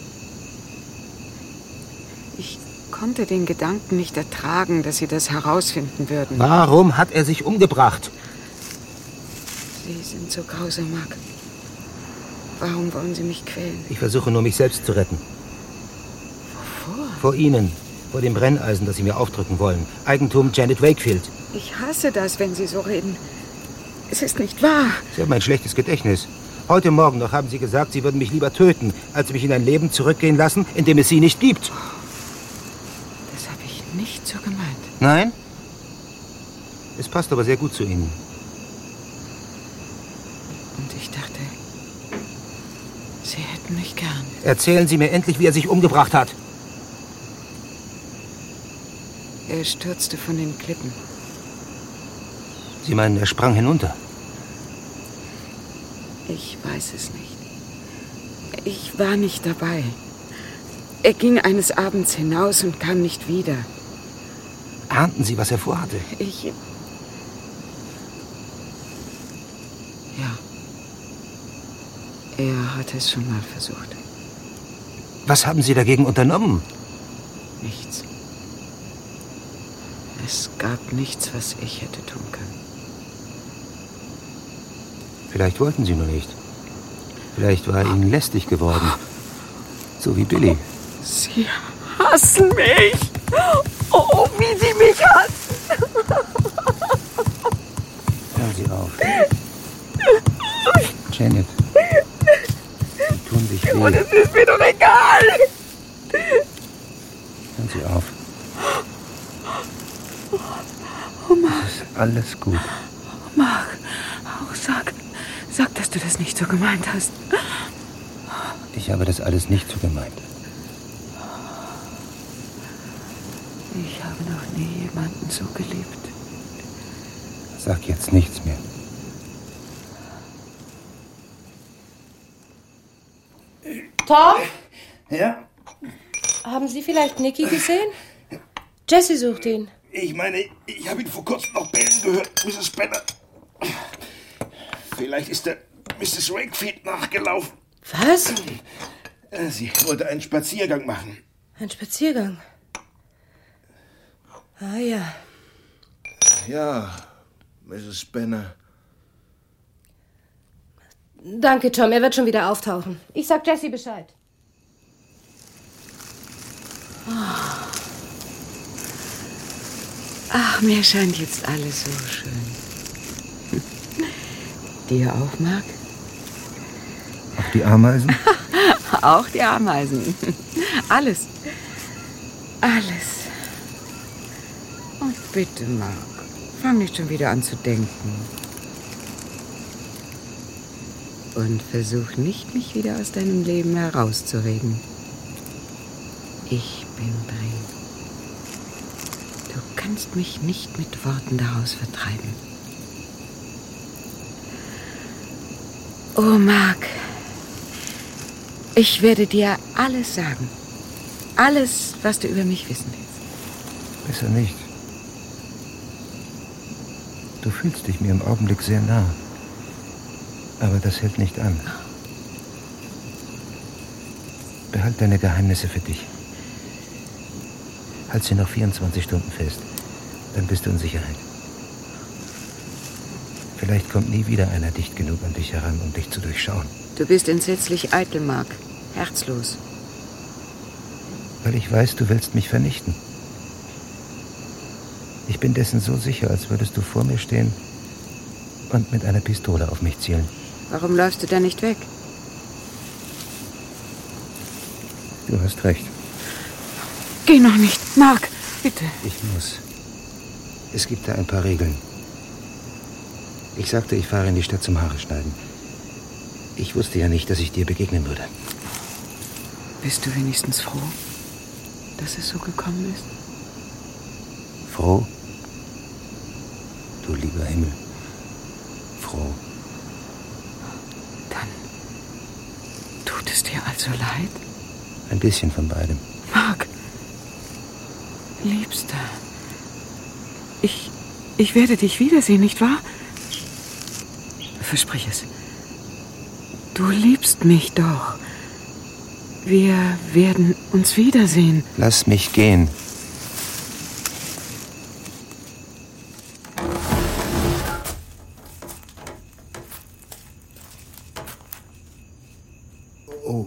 Ich konnte den Gedanken nicht ertragen, dass Sie das herausfinden würden. Warum hat er sich umgebracht? Sie sind so grausam, Mark. Warum wollen Sie mich quälen? Ich versuche nur, mich selbst zu retten. Wovor? Vor Ihnen. Vor dem Brenneisen, das Sie mir aufdrücken wollen. Eigentum Janet Wakefield. Ich hasse das, wenn Sie so reden. Es ist nicht wahr. Sie haben ein schlechtes Gedächtnis. Heute Morgen noch haben Sie gesagt, Sie würden mich lieber töten, als mich in ein Leben zurückgehen lassen, in dem es Sie nicht gibt. Das habe ich nicht so gemeint. Nein? Es passt aber sehr gut zu Ihnen. Und ich dachte, Sie hätten mich gern. Erzählen Sie mir endlich, wie er sich umgebracht hat. Er stürzte von den Klippen. Sie meinen, er sprang hinunter? Ich weiß es nicht. Ich war nicht dabei. Er ging eines Abends hinaus und kam nicht wieder. Ahnten Sie, was er vorhatte? Ja. Er hat es schon mal versucht. Was haben Sie dagegen unternommen? Nichts. Es gab nichts, was ich hätte tun können. Vielleicht wollten Sie nur nicht. Vielleicht war er Ihnen lästig geworden. So wie Billy. Sie hassen mich. Oh, wie Sie mich hassen. Hören Sie auf. Janet. Sie tun sich weh. Und es ist mir doch egal. Hören Sie auf. Oh, Mark. Es ist alles gut. Mark, auch sag, dass du das nicht so gemeint hast. Ich habe das alles nicht so gemeint. Ich habe noch nie jemanden so geliebt. Sag jetzt nichts mehr. Tom? Ja? Haben Sie vielleicht Nicky gesehen? Jessie sucht ihn. Ich meine, ich habe ihn vor kurzem noch bellen gehört, Mrs. Benner. Vielleicht ist er Mrs. Wakefield nachgelaufen. Was? Sie wollte einen Spaziergang machen. Ein Spaziergang. Ah ja. Ja, Mrs. Benner. Danke, Tom. Er wird schon wieder auftauchen. Ich sag Jessie Bescheid. Ach, mir scheint jetzt alles so schön. Dir auch, Mark? Auch die Ameisen? Auch die Ameisen. Alles. Alles. Und bitte, Mark, fang nicht schon wieder an zu denken. Und versuch nicht, mich wieder aus deinem Leben herauszureden. Ich bin drin. Du kannst mich nicht mit Worten daraus vertreiben. Oh, Mark, ich werde dir alles sagen. Alles, was du über mich wissen willst. Besser nicht. Du fühlst dich mir im Augenblick sehr nah. Aber das hält nicht an. Behalt deine Geheimnisse für dich. Halt sie noch 24 Stunden fest. Dann bist du in Sicherheit. Vielleicht kommt nie wieder einer dicht genug an dich heran, um dich zu durchschauen. Du bist entsetzlich eitel, Mark. Herzlos. Weil ich weiß, du willst mich vernichten. Ich bin dessen so sicher, als würdest du vor mir stehen und mit einer Pistole auf mich zielen. Warum läufst du da nicht weg? Du hast recht. Geh noch nicht, Mark, bitte. Ich muss. Es gibt da ein paar Regeln. Ich sagte, ich fahre in die Stadt zum Haare schneiden. Ich wusste ja nicht, dass ich dir begegnen würde. Bist du wenigstens froh, dass es so gekommen ist? Froh? Du lieber Himmel. Froh. Dann tut es dir also leid? Ein bisschen von beidem. Mark, Liebster, ich werde dich wiedersehen, nicht wahr? Versprich es. Du liebst mich doch. Wir werden uns wiedersehen. Lass mich gehen. Oh.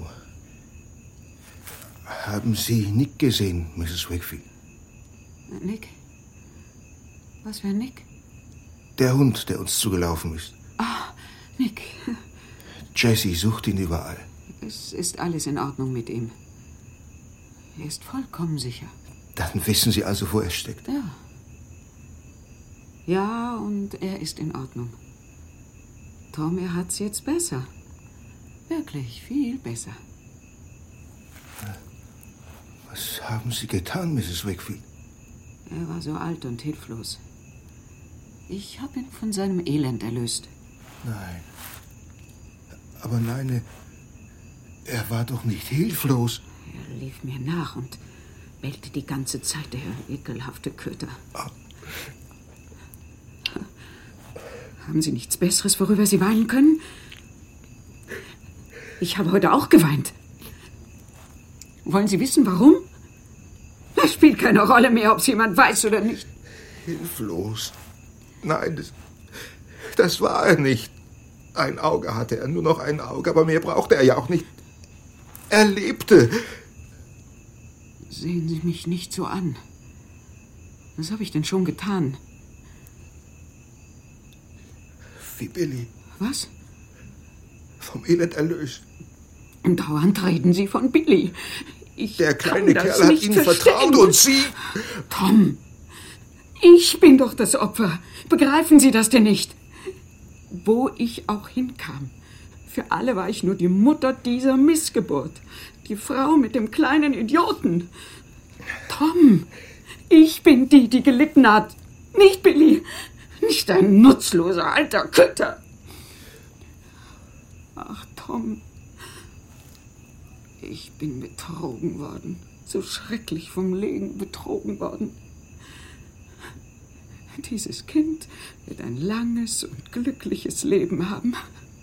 Haben Sie Nick gesehen, Mrs. Wakefield? Nick? Was für ein Nick? Der Hund, der uns zugelaufen ist. Ah, Nick. Jessie sucht ihn überall. Es ist alles in Ordnung mit ihm. Er ist vollkommen sicher. Dann wissen Sie also, wo er steckt. Ja. Ja, und er ist in Ordnung. Tom, er hat's jetzt besser. Wirklich viel besser. Was haben Sie getan, Mrs. Wakefield? Er war so alt und hilflos. Ich habe ihn von seinem Elend erlöst. Nein. Aber nein, er war doch nicht hilflos. Er lief mir nach und bellte die ganze Zeit, der ekelhafte Köter. Haben Sie nichts Besseres, worüber Sie weinen können? Ich habe heute auch geweint. Wollen Sie wissen, warum? Es spielt keine Rolle mehr, ob es jemand weiß oder nicht. Hilflos? Nein, das war er nicht. Ein Auge hatte er, nur noch ein Auge, aber mehr brauchte er ja auch nicht. Er lebte. Sehen Sie mich nicht so an. Was habe ich denn schon getan? Wie Billy. Was? Vom Elend erlöst. Dauernd reden Sie von Billy. Der kleine Kerl hat Ihnen vertraut und Sie... Tom, ich bin doch das Opfer. Begreifen Sie das denn nicht? Wo ich auch hinkam. Für alle war ich nur die Mutter dieser Missgeburt. Die Frau mit dem kleinen Idioten. Tom, ich bin die gelitten hat. Nicht Billy. Nicht ein nutzloser alter Köter. Ach, Tom. Ich bin betrogen worden. So schrecklich vom Leben betrogen worden. Dieses Kind wird ein langes und glückliches Leben haben.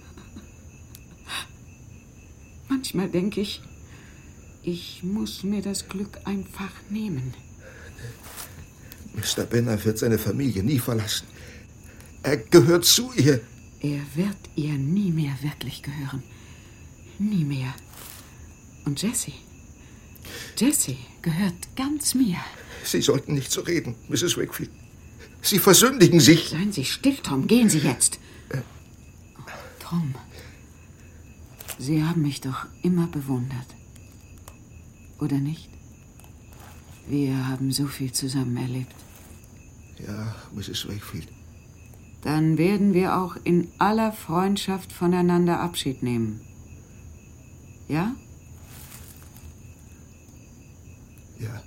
Manchmal denke ich, ich muss mir das Glück einfach nehmen. Mr. Benner wird seine Familie nie verlassen. Er gehört zu ihr. Er wird ihr nie mehr wirklich gehören. Nie mehr. Und Jessie gehört ganz mir. Sie sollten nicht so reden, Mrs. Wakefield. Sie versündigen sich. Seien Sie still, Tom. Gehen Sie jetzt. Tom, Sie haben mich doch immer bewundert. Oder nicht? Wir haben so viel zusammen erlebt. Ja, Mrs. Wakefield. Dann werden wir auch in aller Freundschaft voneinander Abschied nehmen. Ja? Ja,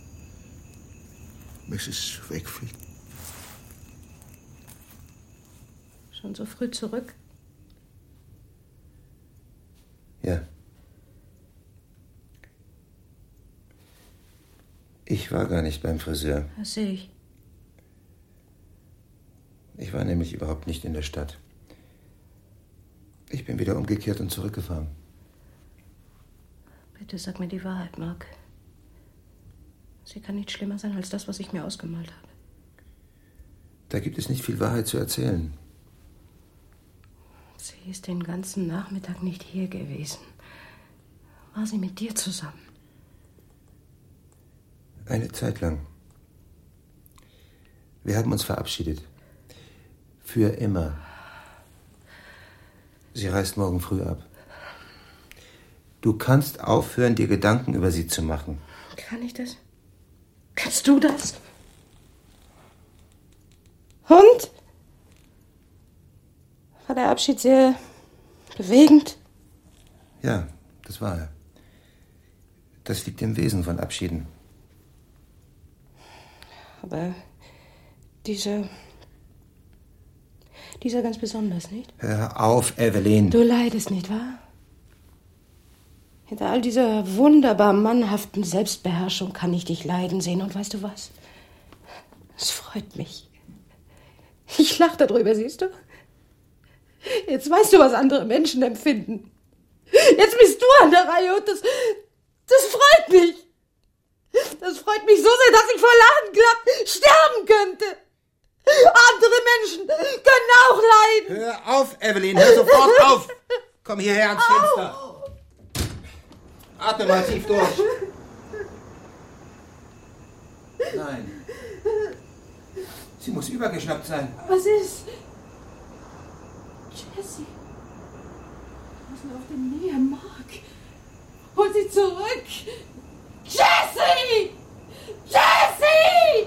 Mrs. Wakefield. Schon so früh zurück? Ja. Ich Ich war gar nicht beim Friseur. Das sehe ich. Ich war nämlich überhaupt nicht in der Stadt. Ich bin wieder umgekehrt und zurückgefahren. Bitte sag mir die Wahrheit, Mark. Sie kann nicht schlimmer sein als das, was ich mir ausgemalt habe. Da gibt es nicht viel Wahrheit zu erzählen. Sie ist den ganzen Nachmittag nicht hier gewesen. War sie mit dir zusammen? Eine Zeit lang. Wir haben uns verabschiedet. Für immer. Sie reist morgen früh ab. Du kannst aufhören, dir Gedanken über sie zu machen. Kann ich das? Kannst du das? Und? War der Abschied sehr bewegend? Ja, das war er. Das liegt im Wesen von Abschieden. Aber dieser ganz besonders, nicht? Hör auf, Evelyn. Du leidest, nicht wahr? Hinter all dieser wunderbar mannhaften Selbstbeherrschung kann ich dich leiden sehen. Und weißt du was? Es freut mich. Ich lache darüber, siehst du? Jetzt weißt du, was andere Menschen empfinden. Jetzt bist du an der Reihe und das freut mich. Das freut mich so sehr, dass ich vor Lachen glatt sterben könnte. Andere Menschen können auch leiden. Hör auf, Evelyn, hör sofort auf. Komm hierher ans Fenster. Atme mal tief durch. Nein. Sie muss übergeschnappt sein. Was ist? Jessie. Was läuft denn näher, Mark? Hol sie zurück. Jessie! Jessie!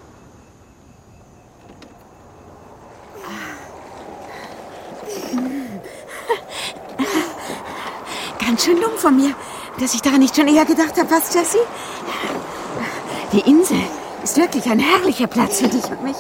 Ganz schön dumm von mir, dass ich daran nicht schon eher gedacht habe, was, Jessie? Die Insel ist wirklich ein herrlicher Platz für dich und mich.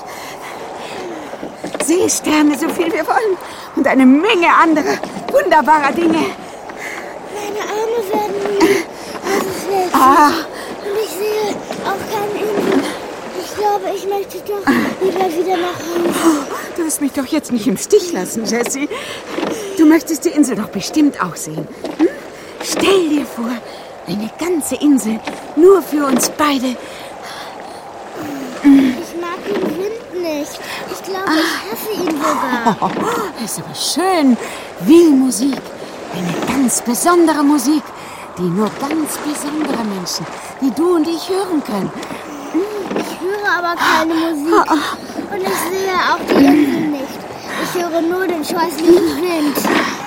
Seesterne, so viel wir wollen. Und eine Menge anderer wunderbarer Dinge. Meine Arme werden müde. Das ist weg. Und ich sehe auch keine Insel. Ich glaube, ich möchte doch lieber wieder nach Hause. Du wirst mich doch jetzt nicht im Stich lassen, Jessie. Du möchtest die Insel doch bestimmt auch sehen. Hm? Stell dir vor, eine ganze Insel, nur für uns beide. Ich mag den Wind nicht. Ich glaube, ich hasse ihn sogar. Das ist aber schön. Wie Musik. Eine ganz besondere Musik, die nur ganz besondere Menschen, wie du und ich, hören können. Ich höre aber keine Musik. Und ich sehe auch die Insel nicht. Ich höre nur den scheußlichen Wind.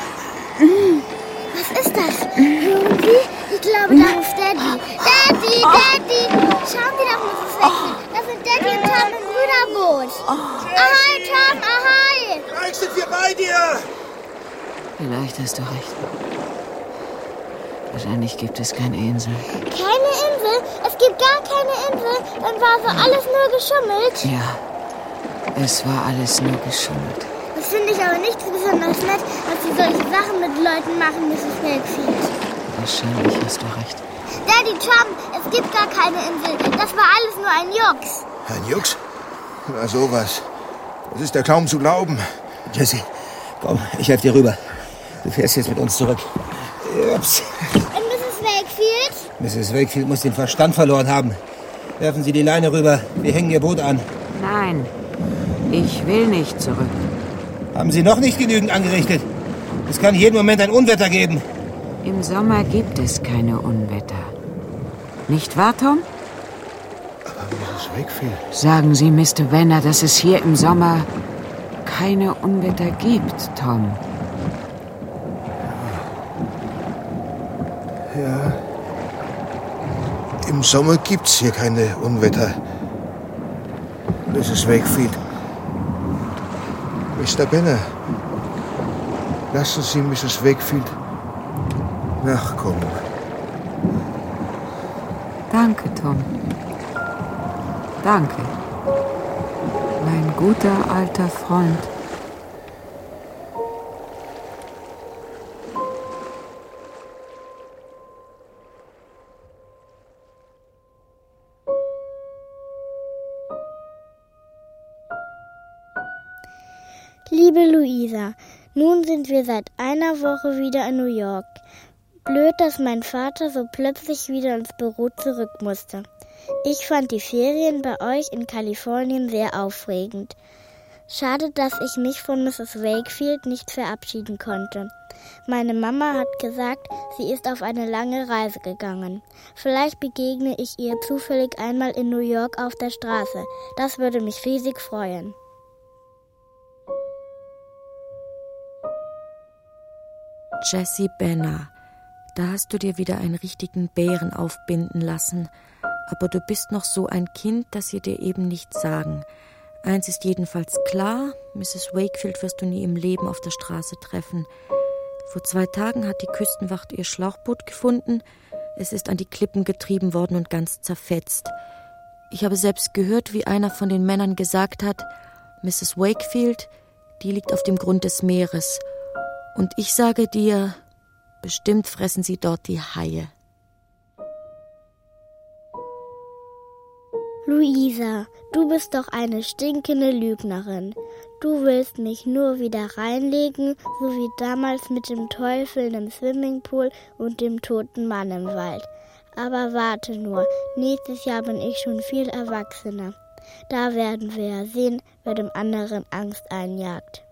Was ist das? Hören Sie? Ich glaube, da ruft Daddy. Daddy, Daddy! Schauen Sie doch, Mrs. Wakefield. Das sind Daddy und Tom im Brüderboot. Ahoi, Tom, ahoi! Gleich sind wir bei dir! Vielleicht hast du recht. Wahrscheinlich gibt es keine Insel. Keine Insel? Es gibt gar keine Insel? Dann war so alles nur geschummelt? Ja, es war alles nur geschummelt. Das finde ich aber nicht besonders nett, dass Sie solche Sachen mit Leuten machen, Mrs. Wakefield. Wahrscheinlich hast du recht. Daddy, Tom, es gibt gar keine Insel. Das war alles nur ein Jux. Ein Jux? Na sowas. Das ist ja kaum zu glauben. Jessie, komm, ich helfe dir rüber. Du fährst jetzt mit uns zurück. Ups. Und Mrs. Wakefield? Mrs. Wakefield muss den Verstand verloren haben. Werfen Sie die Leine rüber. Wir hängen Ihr Boot an. Nein, ich will nicht zurück. Haben Sie noch nicht genügend angerichtet? Es kann jeden Moment ein Unwetter geben. Im Sommer gibt es keine Unwetter. Nicht wahr, Tom? Aber Mrs. Wakefield... Sagen Sie, Mr. Venner, dass es hier im Sommer keine Unwetter gibt, Tom. Ja. Im Sommer gibt's hier keine Unwetter. Mrs. Wakefield. Mr. Benner. Lassen Sie Mrs. Wakefield nachkommen. Danke, Tom. Danke. Mein guter alter Freund. Liebe Luisa, nun sind wir seit einer Woche wieder in New York. Blöd, dass mein Vater so plötzlich wieder ins Büro zurück musste. Ich fand die Ferien bei euch in Kalifornien sehr aufregend. Schade, dass ich mich von Mrs. Wakefield nicht verabschieden konnte. Meine Mama hat gesagt, sie ist auf eine lange Reise gegangen. Vielleicht begegne ich ihr zufällig einmal in New York auf der Straße. Das würde mich riesig freuen. Jessie Benner, da hast du dir wieder einen richtigen Bären aufbinden lassen. Aber du bist noch so ein Kind, dass sie dir eben nichts sagen. Eins ist jedenfalls klar, Mrs. Wakefield wirst du nie im Leben auf der Straße treffen. Vor 2 Tagen hat die Küstenwacht ihr Schlauchboot gefunden. Es ist an die Klippen getrieben worden und ganz zerfetzt. Ich habe selbst gehört, wie einer von den Männern gesagt hat, Mrs. Wakefield, die liegt auf dem Grund des Meeres. Und ich sage dir, bestimmt fressen sie dort die Haie. Luisa, du bist doch eine stinkende Lügnerin. Du willst mich nur wieder reinlegen, so wie damals mit dem Teufel im Swimmingpool und dem toten Mann im Wald. Aber warte nur, nächstes Jahr bin ich schon viel erwachsener. Da werden wir ja sehen, wer dem anderen Angst einjagt.